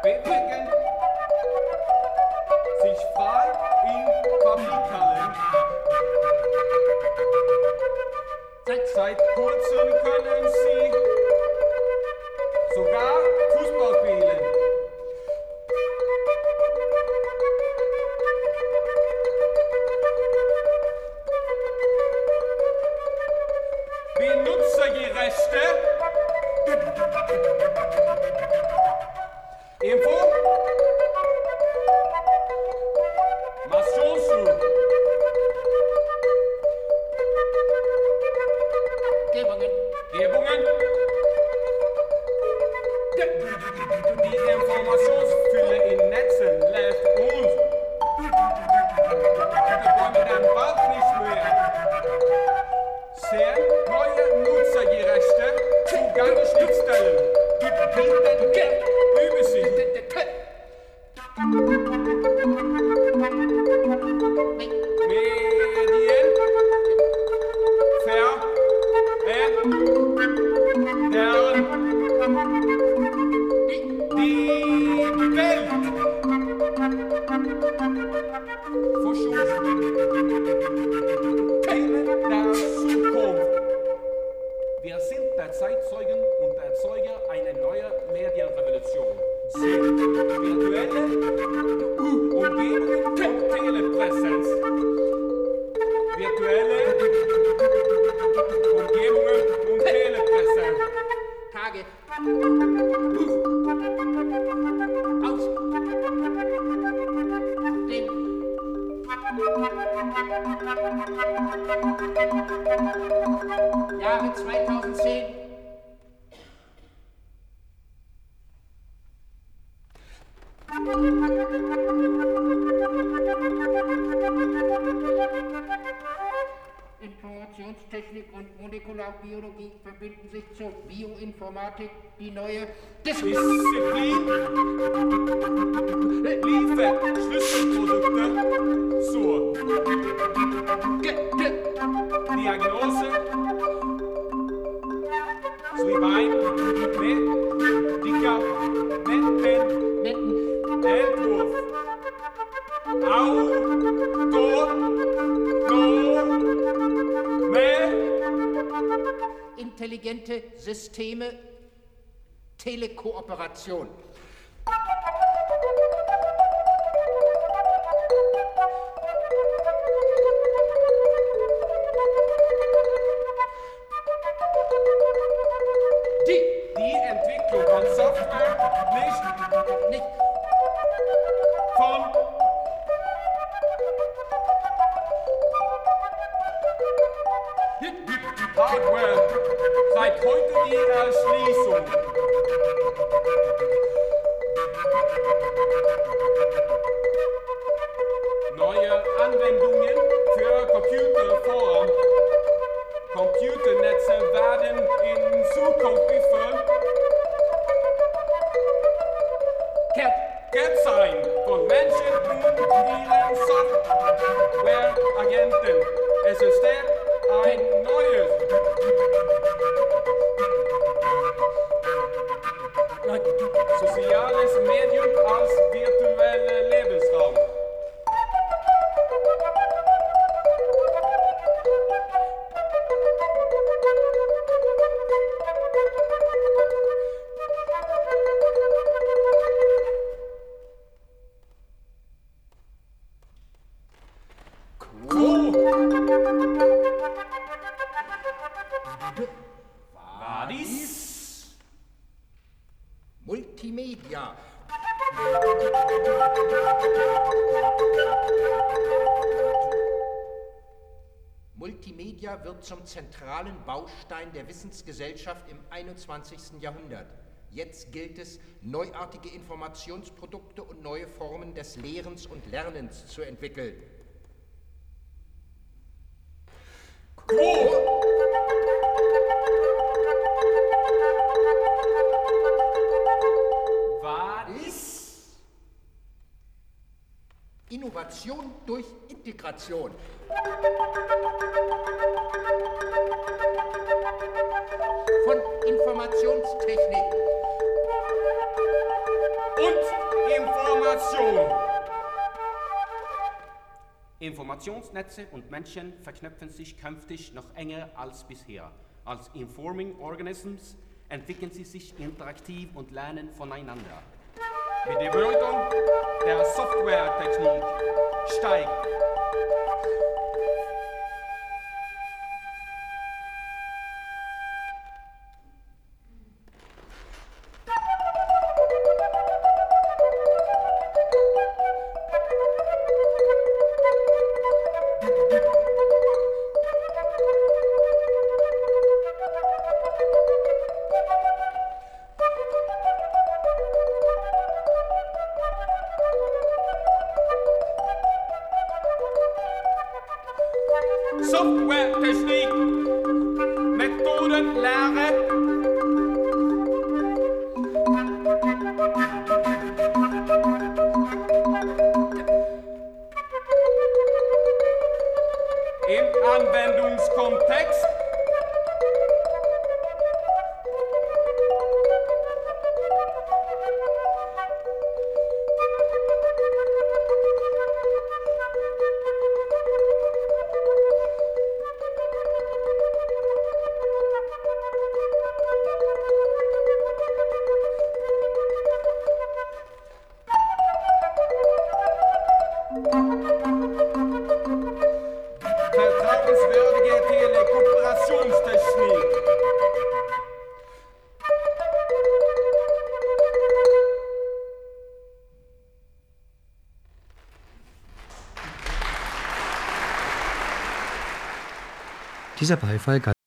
bewegen sich frei in Fabrikhallen. Seit kurzem können sie sogar Fußball spielen. Benutzergerechte Info Massenschule Gebungen Die Informationsfülle in Netzen lässt uns dann bald nicht mehr sehr neue nutzergerechte Zugangsschnittstellen bieten mehr Übersicht. Medien verändern die Welt. Themen der Zukunft. Wir sind der Zeitzeugen und Erzeuger einer neuen Medienrevolution. Sind virtuelle Umgebungen und Telepräsenz. Virtuelle Umgebungen und Telepräsenz. Tage. Aus. Jahre 2010. Informationstechnik und Molekularbiologie verbinden sich zur Bioinformatik, die neue Disziplin liefert Schlüsselprodukte zur Diagnose sowie beim Medikamentenentwurf. Intelligente Systeme, Telekooperation. Die Entwicklung von Software nicht von Hardware. Seit heute die Erschließung. Neue Anwendungen für Computerforen. Computernetze werden in Zukunft befüllt. Sein von Menschen und ihren Softwareagenten. Es entsteht ein neues soziales Medium als virtueller Lebensraum. Multimedia. Multimedia wird zum zentralen Baustein der Wissensgesellschaft im 21. Jahrhundert. Jetzt gilt es, neuartige Informationsprodukte und neue Formen des Lehrens und Lernens zu entwickeln. Innovation durch Integration. Von Informationstechnik und Kooperation. Informationsnetze und Menschen verknüpfen sich künftig noch enger als bisher. Als Informing Organisms entwickeln sie sich interaktiv und lernen voneinander. Mit der Bedeutung der Softwaretechnik steigt. Softwaretechnik, Methodenlehre, im Anwendungskontext, vertrauenswürdige Telekooperationstechnik. Dieser Beifall galt